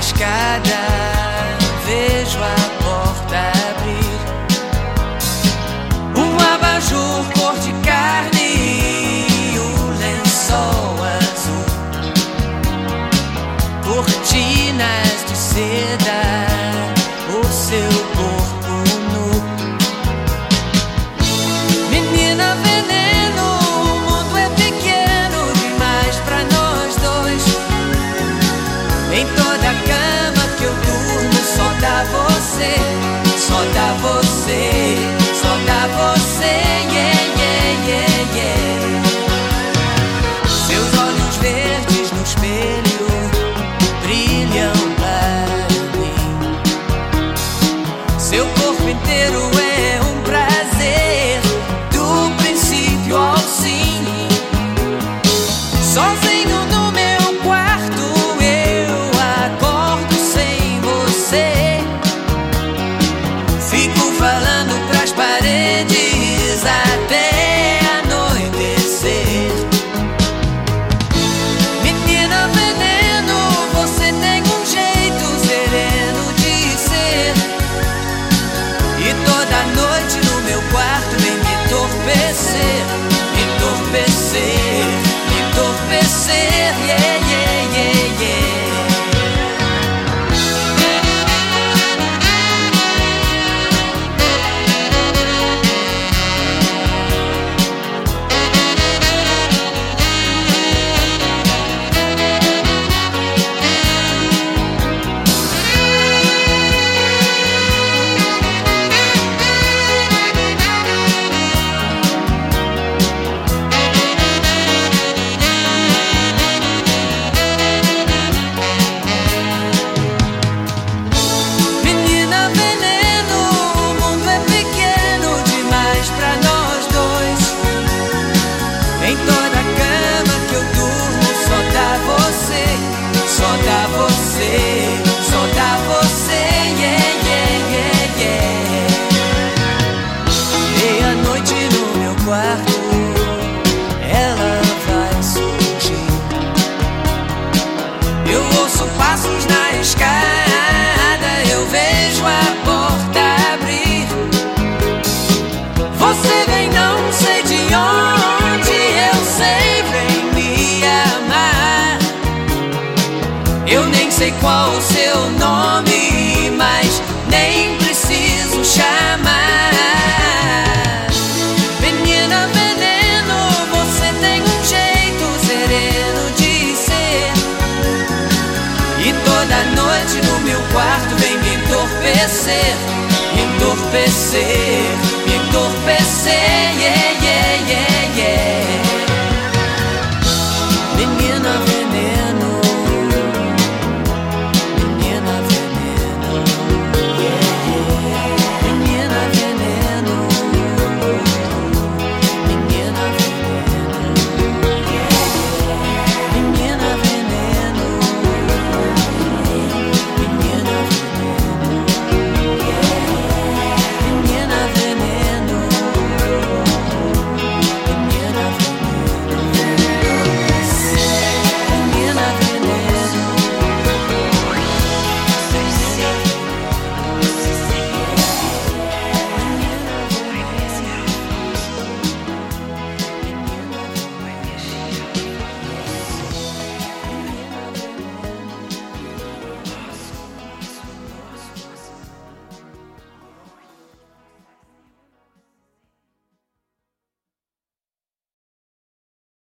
escada, vejo a porta abrir. Um abajur cor de carne e o lençol azul, cortinas de seda, o seu corpo nu. Menina veneno, o mundo é pequeno demais pra nós dois. Em toda a cama que eu durmo só dá você, só dá você, só dá você, yeah, yeah, yeah, yeah. Seus olhos verdes no espelho brilham para mim. Seu corpo inteiro é um prazer, do princípio ao fim. Sozinho no meu quarto eu acordo sem você. Fico falando pras paredes até anoitecer. Menina veneno, você tem um jeito sereno de ser. E toda noite no meu quarto vem me entorpecer, entorpecer, entorpecer, yeah, yeah, yeah, yeah. Menina veneno, o mundo é pequeno demais pra nós dois. Em toda a cama que eu durmo só dá você, só dá você, só dá você, yeah, yeah, yeah, yeah. Meia-noite no meu quarto ela vai surgir. Eu ouço passos na escada, eu vejo a porta abrir. Você vem não sei de onde, eu sei, vem me amar. Eu nem sei qual o seu nome, mas nem preciso chamar. Menina veneno, você tem um jeito sereno de ser. E toda noite no meu quarto vem me entorpecer, entorpecer, entorpecer, yeah, yeah, yeah.